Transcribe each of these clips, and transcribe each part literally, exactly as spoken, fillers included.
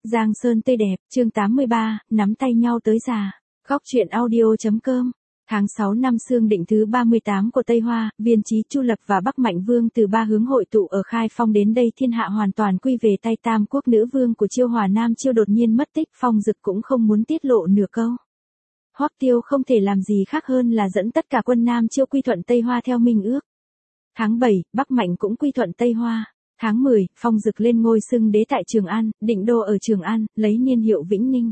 Giang sơn tươi đẹp, chương tám mươi ba, nắm tay nhau tới già. Góc truyện audio.com. Tháng sáu năm Xương Định thứ ba mươi tám của Tây Hoa, Viên Chí, Chu Lập và Bắc Mạnh Vương từ ba hướng hội tụ ở Khai Phong đến đây, thiên hạ hoàn toàn quy về tay Tam Quốc nữ vương của Chiêu Hòa Nam Chiêu đột nhiên mất tích, Phong Dực cũng không muốn tiết lộ nửa câu. Hoắc Tiêu không thể làm gì khác hơn là dẫn tất cả quân Nam Chiêu quy thuận Tây Hoa theo minh ước. Tháng bảy, Bắc Mạnh cũng quy thuận Tây Hoa. Tháng mười, Phong Dực lên ngôi xưng đế tại Trường An, định đô ở Trường An, lấy niên hiệu Vĩnh Ninh.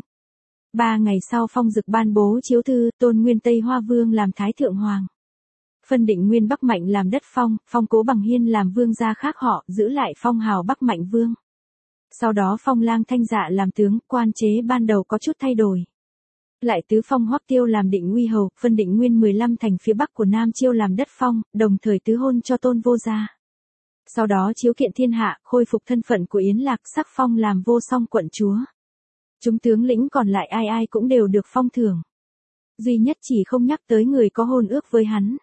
Ba ngày sau Phong Dực ban bố chiếu thư, tôn nguyên Tây Hoa Vương làm Thái Thượng Hoàng. Phân định nguyên Bắc Mạnh làm đất phong, phong Cố Bằng Hiên làm vương gia khác họ, giữ lại phong hào Bắc Mạnh Vương. Sau đó phong Lang Thanh Dạ làm tướng, quan chế ban đầu có chút thay đổi. Lại tứ phong Hoắc Tiêu làm Định Uy hầu, phân định nguyên mười lăm thành phía bắc của Nam Chiêu làm đất phong, đồng thời tứ hôn cho Tôn Vô Gia. Sau đó chiếu kiện thiên hạ, khôi phục thân phận của Yến Lạc, sắc phong làm Vô Song quận chúa. Chúng tướng lĩnh còn lại ai ai cũng đều được phong thưởng. Duy nhất chỉ không nhắc tới người có hôn ước với hắn.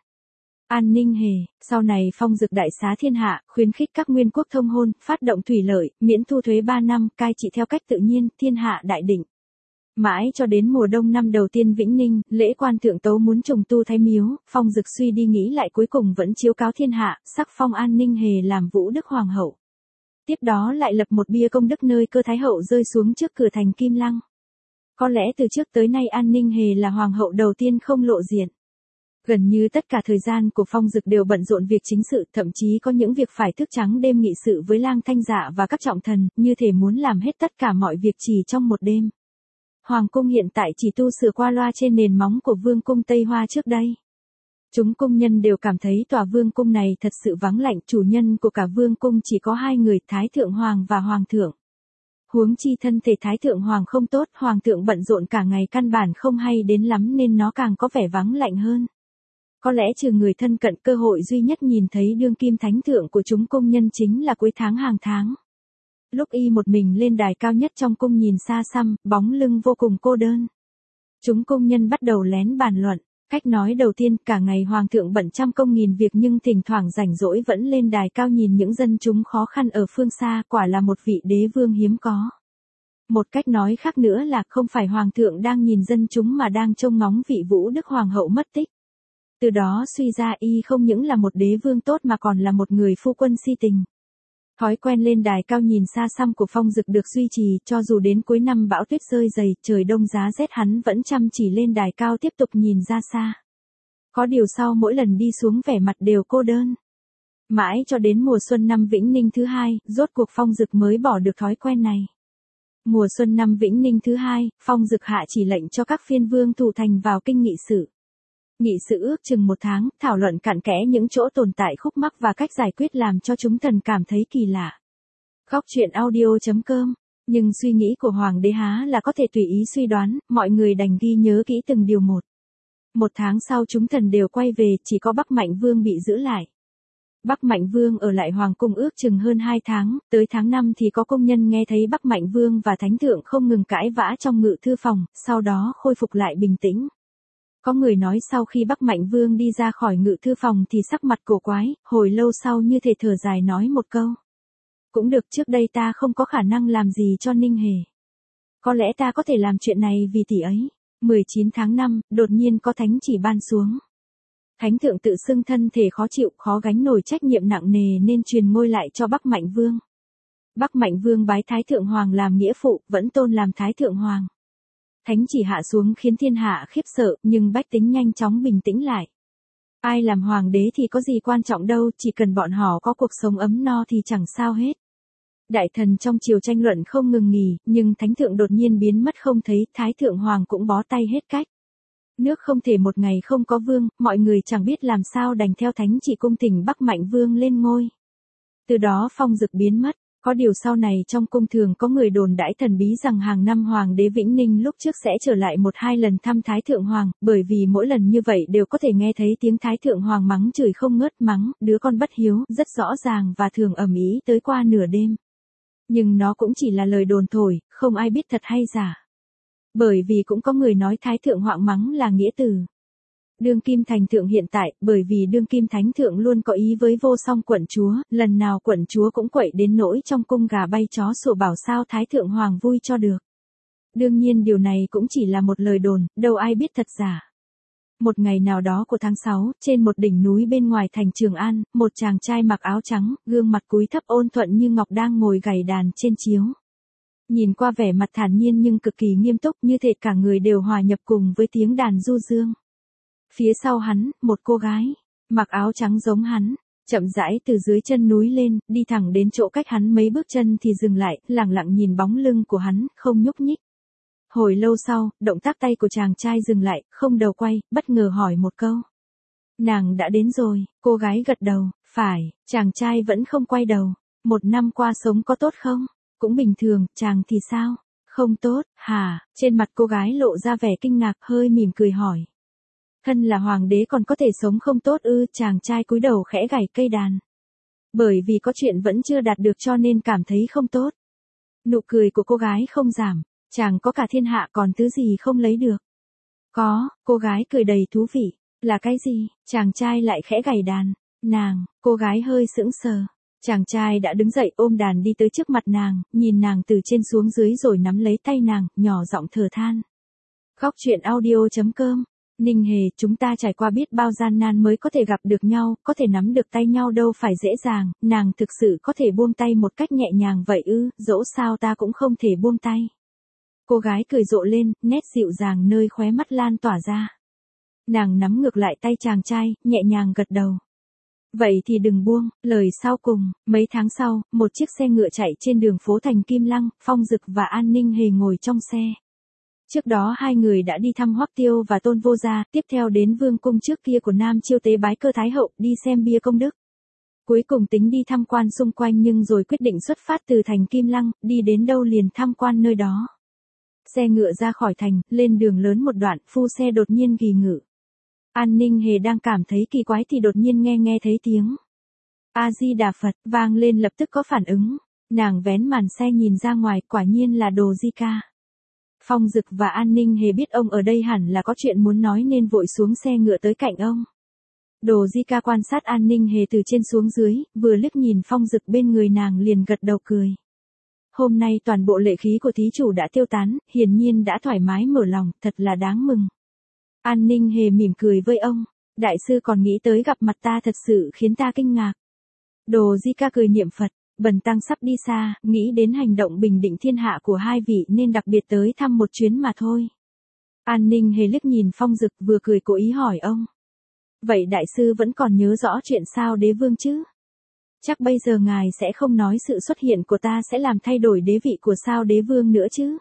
An Ninh Hề, sau này Phong Dực đại xá thiên hạ, khuyến khích các nguyên quốc thông hôn, phát động thủy lợi, miễn thu thuế ba năm, cai trị theo cách tự nhiên, thiên hạ đại định. Mãi cho đến mùa đông năm đầu tiên Vĩnh Ninh, lễ quan thượng tấu muốn trùng tu Thái Miếu, Phong Dực suy đi nghĩ lại cuối cùng vẫn chiếu cáo thiên hạ, sắc phong An Ninh Hề làm Vũ Đức Hoàng hậu. Tiếp đó lại lập một bia công đức nơi cơ Thái hậu rơi xuống trước cửa thành Kim Lăng. Có lẽ từ trước tới nay An Ninh Hề là hoàng hậu đầu tiên không lộ diện. Gần như tất cả thời gian của Phong Dực đều bận rộn việc chính sự, thậm chí có những việc phải thức trắng đêm nghị sự với Lang Thanh Dạ và các trọng thần, như thể muốn làm hết tất cả mọi việc chỉ trong một đêm. Hoàng cung hiện tại chỉ tu sửa qua loa trên nền móng của Vương cung Tây Hoa trước đây. Chúng cung nhân đều cảm thấy tòa Vương cung này thật sự vắng lạnh, chủ nhân của cả Vương cung chỉ có hai người, Thái Thượng Hoàng và Hoàng thượng. Huống chi thân thể Thái Thượng Hoàng không tốt, Hoàng thượng bận rộn cả ngày căn bản không hay đến lắm nên nó càng có vẻ vắng lạnh hơn. Có lẽ trừ người thân cận, cơ hội duy nhất nhìn thấy đương kim thánh thượng của chúng cung nhân chính là cuối tháng hàng tháng. Lúc y một mình lên đài cao nhất trong cung nhìn xa xăm, bóng lưng vô cùng cô đơn. Chúng cung nhân bắt đầu lén bàn luận. Cách nói đầu tiên, cả ngày hoàng thượng bận trăm công nghìn việc nhưng thỉnh thoảng rảnh rỗi vẫn lên đài cao nhìn những dân chúng khó khăn ở phương xa, quả là một vị đế vương hiếm có. Một cách nói khác nữa là không phải hoàng thượng đang nhìn dân chúng mà đang trông ngóng vị Vũ Đức Hoàng hậu mất tích. Từ đó suy ra y không những là một đế vương tốt mà còn là một người phu quân si tình. Thói quen lên đài cao nhìn xa xăm của Phong Dực được duy trì, cho dù đến cuối năm bão tuyết rơi dày, trời đông giá rét hắn vẫn chăm chỉ lên đài cao tiếp tục nhìn ra xa. Có điều sau mỗi lần đi xuống vẻ mặt đều cô đơn. Mãi cho đến mùa xuân năm Vĩnh Ninh thứ hai, rốt cuộc Phong Dực mới bỏ được thói quen này. Mùa xuân năm Vĩnh Ninh thứ hai, Phong Dực hạ chỉ lệnh cho các phiên vương thủ thành vào kinh nghị sự. Nghị sự ước chừng một tháng, thảo luận cặn kẽ những chỗ tồn tại khúc mắc và cách giải quyết làm cho chúng thần cảm thấy kỳ lạ. Góc truyện audio.com. Nhưng suy nghĩ của Hoàng đế há là có thể tùy ý suy đoán, mọi người đành ghi nhớ kỹ từng điều một. Một tháng sau chúng thần đều quay về, chỉ có Bắc Mạnh Vương bị giữ lại. Bắc Mạnh Vương ở lại Hoàng cung ước chừng hơn hai tháng, tới tháng năm thì có công nhân nghe thấy Bắc Mạnh Vương và Thánh Thượng không ngừng cãi vã trong ngự thư phòng, sau đó khôi phục lại bình tĩnh. Có người nói sau khi Bắc Mạnh Vương đi ra khỏi ngự thư phòng thì sắc mặt cổ quái, hồi lâu sau như thể thở dài nói một câu. Cũng được, trước đây ta không có khả năng làm gì cho Ninh Hề. Có lẽ ta có thể làm chuyện này vì tỷ ấy. mười chín tháng năm, đột nhiên có thánh chỉ ban xuống. Thánh thượng tự xưng thân thể khó chịu, khó gánh nổi trách nhiệm nặng nề nên truyền ngôi lại cho Bắc Mạnh Vương. Bắc Mạnh Vương bái Thái Thượng Hoàng làm nghĩa phụ, vẫn tôn làm Thái Thượng Hoàng. Thánh chỉ hạ xuống khiến thiên hạ khiếp sợ, nhưng bách tính nhanh chóng bình tĩnh lại. Ai làm hoàng đế thì có gì quan trọng đâu, chỉ cần bọn họ có cuộc sống ấm no thì chẳng sao hết. Đại thần trong triều tranh luận không ngừng nghỉ, nhưng thánh thượng đột nhiên biến mất không thấy, Thái Thượng Hoàng cũng bó tay hết cách. Nước không thể một ngày không có vương, mọi người chẳng biết làm sao đành theo thánh chỉ cung thỉnh Bắc Mạnh Vương lên ngôi. Từ đó Phong Dực biến mất. Có điều sau này trong cung thường có người đồn đãi thần bí rằng hàng năm Hoàng đế Vĩnh Ninh lúc trước sẽ trở lại một hai lần thăm Thái Thượng Hoàng, bởi vì mỗi lần như vậy đều có thể nghe thấy tiếng Thái Thượng Hoàng mắng chửi không ngớt, mắng, đứa con bất hiếu, rất rõ ràng và thường ầm ĩ tới qua nửa đêm. Nhưng nó cũng chỉ là lời đồn thổi, không ai biết thật hay giả. Bởi vì cũng có người nói Thái Thượng Hoàng mắng là nghĩa từ. Đương kim thành thượng hiện tại, bởi vì đương kim thánh thượng luôn có ý với vô song quận chúa, lần nào quận chúa cũng quậy đến nỗi trong cung gà bay chó sủa bảo sao thái thượng hoàng vui cho được. Đương nhiên điều này cũng chỉ là một lời đồn, đâu ai biết thật giả. Một ngày nào đó của tháng sáu, trên một đỉnh núi bên ngoài thành Trường An, một chàng trai mặc áo trắng, gương mặt cúi thấp ôn thuận như ngọc đang ngồi gảy đàn trên chiếu. Nhìn qua vẻ mặt thản nhiên nhưng cực kỳ nghiêm túc, như thể cả người đều hòa nhập cùng với tiếng đàn du dương. Phía sau hắn, một cô gái, mặc áo trắng giống hắn, chậm rãi từ dưới chân núi lên, đi thẳng đến chỗ cách hắn mấy bước chân thì dừng lại, lặng lặng nhìn bóng lưng của hắn, không nhúc nhích. Hồi lâu sau, động tác tay của chàng trai dừng lại, không đầu quay, bất ngờ hỏi một câu. Nàng đã đến rồi, cô gái gật đầu, phải, chàng trai vẫn không quay đầu. Một năm qua sống có tốt không? Cũng bình thường, chàng thì sao? Không tốt, hả? Trên mặt cô gái lộ ra vẻ kinh ngạc, hơi mỉm cười hỏi. Thân là hoàng đế còn có thể sống không tốt ư? Chàng trai cúi đầu khẽ gảy cây đàn. Bởi vì có chuyện vẫn chưa đạt được cho nên cảm thấy không tốt. Nụ cười của cô gái không giảm. Chàng có cả thiên hạ còn thứ gì không lấy được? Có, cô gái cười đầy thú vị. Là cái gì? Chàng trai lại khẽ gảy đàn. Nàng, cô gái hơi sững sờ. Chàng trai đã đứng dậy ôm đàn đi tới trước mặt nàng, nhìn nàng từ trên xuống dưới rồi nắm lấy tay nàng, nhỏ giọng thở than. Góc truyện audio chấm com. Ninh Hề, chúng ta trải qua biết bao gian nan mới có thể gặp được nhau, có thể nắm được tay nhau đâu phải dễ dàng, nàng thực sự có thể buông tay một cách nhẹ nhàng vậy ư? Dẫu sao ta cũng không thể buông tay. Cô gái cười rộ lên, nét dịu dàng nơi khóe mắt lan tỏa ra. Nàng nắm ngược lại tay chàng trai, nhẹ nhàng gật đầu. Vậy thì đừng buông. Lời sau cùng, mấy tháng sau, một chiếc xe ngựa chạy trên đường phố thành Kim Lăng, Phong Dực và An Ninh Hề ngồi trong xe. Trước đó hai người đã đi thăm Hoắc Tiêu và Tôn Vô Gia, tiếp theo đến vương cung trước kia của Nam Chiêu tế bái Cơ Thái Hậu, đi xem bia công đức. Cuối cùng tính đi tham quan xung quanh nhưng rồi quyết định xuất phát từ thành Kim Lăng, đi đến đâu liền tham quan nơi đó. Xe ngựa ra khỏi thành, lên đường lớn một đoạn, phu xe đột nhiên ghì ngự. An Ninh Hề đang cảm thấy kỳ quái thì đột nhiên nghe nghe thấy tiếng A-di-đà Phật vang lên, lập tức có phản ứng. Nàng vén màn xe nhìn ra ngoài, quả nhiên là Đồ Di Ca. Phong Dực và An Ninh Hề biết ông ở đây hẳn là có chuyện muốn nói nên vội xuống xe ngựa tới cạnh ông. Đồ Di Ca quan sát An Ninh Hề từ trên xuống dưới, vừa liếc nhìn Phong Dực bên người nàng liền gật đầu cười. Hôm nay toàn bộ lệ khí của thí chủ đã tiêu tán, hiển nhiên đã thoải mái mở lòng, thật là đáng mừng. An Ninh Hề mỉm cười với ông, đại sư còn nghĩ tới gặp mặt ta thật sự khiến ta kinh ngạc. Đồ Di Ca cười niệm Phật, bần tăng sắp đi xa, nghĩ đến hành động bình định thiên hạ của hai vị nên đặc biệt tới thăm một chuyến mà thôi. An Ninh Hề liếc nhìn Phong Dực vừa cười cố ý hỏi ông. Vậy đại sư vẫn còn nhớ rõ chuyện Sao Đế Vương chứ? Chắc bây giờ ngài sẽ không nói sự xuất hiện của ta sẽ làm thay đổi đế vị của Sao Đế Vương nữa chứ?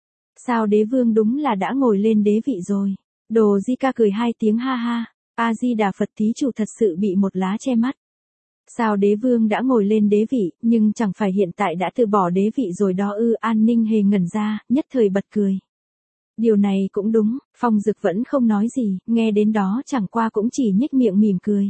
Sao Đế Vương đúng là đã ngồi lên đế vị rồi. Đồ Di Ca cười hai tiếng ha ha. A-di-đà Phật, thí chủ thật sự bị một lá che mắt. Sao Đế Vương đã ngồi lên đế vị, nhưng chẳng phải hiện tại đã từ bỏ đế vị rồi đó ư? An Ninh Hề ngẩn ra, nhất thời bật cười. Điều này cũng đúng, Phong Dực vẫn không nói gì, nghe đến đó chẳng qua cũng chỉ nhếch miệng mỉm cười.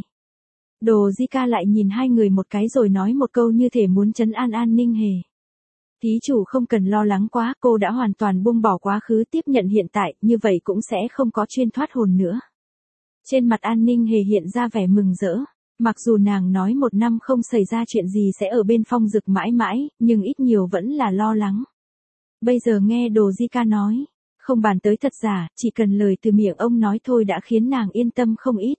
Đồ Di Ca lại nhìn hai người một cái rồi nói một câu như thể muốn trấn an An Ninh Hề. Thí chủ không cần lo lắng quá, cô đã hoàn toàn buông bỏ quá khứ tiếp nhận hiện tại, như vậy cũng sẽ không có chuyên thoát hồn nữa. Trên mặt An Ninh Hề hiện ra vẻ mừng rỡ. Mặc dù nàng nói một năm không xảy ra chuyện gì sẽ ở bên Phong Dực mãi mãi, nhưng ít nhiều vẫn là lo lắng. Bây giờ nghe Đồ Di Ca nói, không bàn tới thật giả, chỉ cần lời từ miệng ông nói thôi đã khiến nàng yên tâm không ít.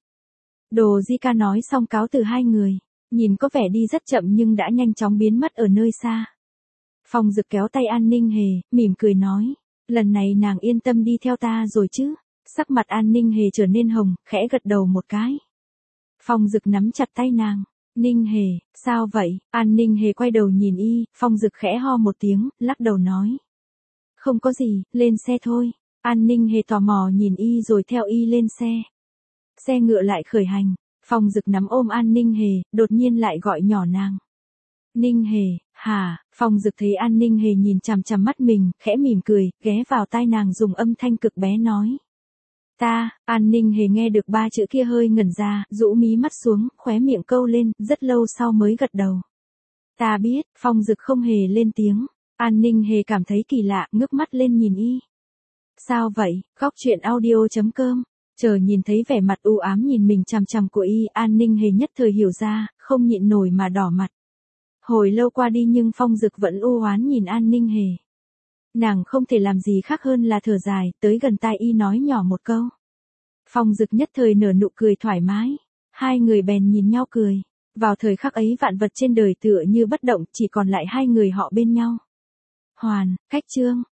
Đồ Di Ca nói xong cáo từ hai người, nhìn có vẻ đi rất chậm nhưng đã nhanh chóng biến mất ở nơi xa. Phong Dực kéo tay An Ninh Hề, mỉm cười nói, lần này nàng yên tâm đi theo ta rồi chứ? Sắc mặt An Ninh Hề trở nên hồng, khẽ gật đầu một cái. Phong Dực nắm chặt tay nàng. Ninh Hề, sao vậy? An Ninh Hề quay đầu nhìn y, Phong Dực khẽ ho một tiếng, lắc đầu nói. Không có gì, lên xe thôi. An Ninh Hề tò mò nhìn y rồi theo y lên xe. Xe ngựa lại khởi hành, Phong Dực nắm ôm An Ninh Hề, đột nhiên lại gọi nhỏ nàng. Ninh Hề, hả? Phong Dực thấy An Ninh Hề nhìn chằm chằm mắt mình, khẽ mỉm cười, ghé vào tai nàng dùng âm thanh cực bé nói. Ta. An Ninh Hề nghe được ba chữ kia hơi ngẩn ra, rũ mí mắt xuống, khóe miệng câu lên, rất lâu sau mới gật đầu. Ta biết. Phong Dực không hề lên tiếng. An Ninh Hề cảm thấy kỳ lạ, ngước mắt lên nhìn y. Sao vậy? Góc truyện audio chấm com Chờ nhìn thấy vẻ mặt u ám nhìn mình chằm chằm của y, An Ninh Hề nhất thời hiểu ra, không nhịn nổi mà đỏ mặt. Hồi lâu qua đi nhưng Phong Dực vẫn u oán nhìn An Ninh Hề. Nàng không thể làm gì khác hơn là thở dài, tới gần tai y nói nhỏ một câu. Phong Dực nhất thời nở nụ cười thoải mái, hai người bèn nhìn nhau cười. Vào thời khắc ấy vạn vật trên đời tựa như bất động, chỉ còn lại hai người họ bên nhau. Hoàn, Cách Chương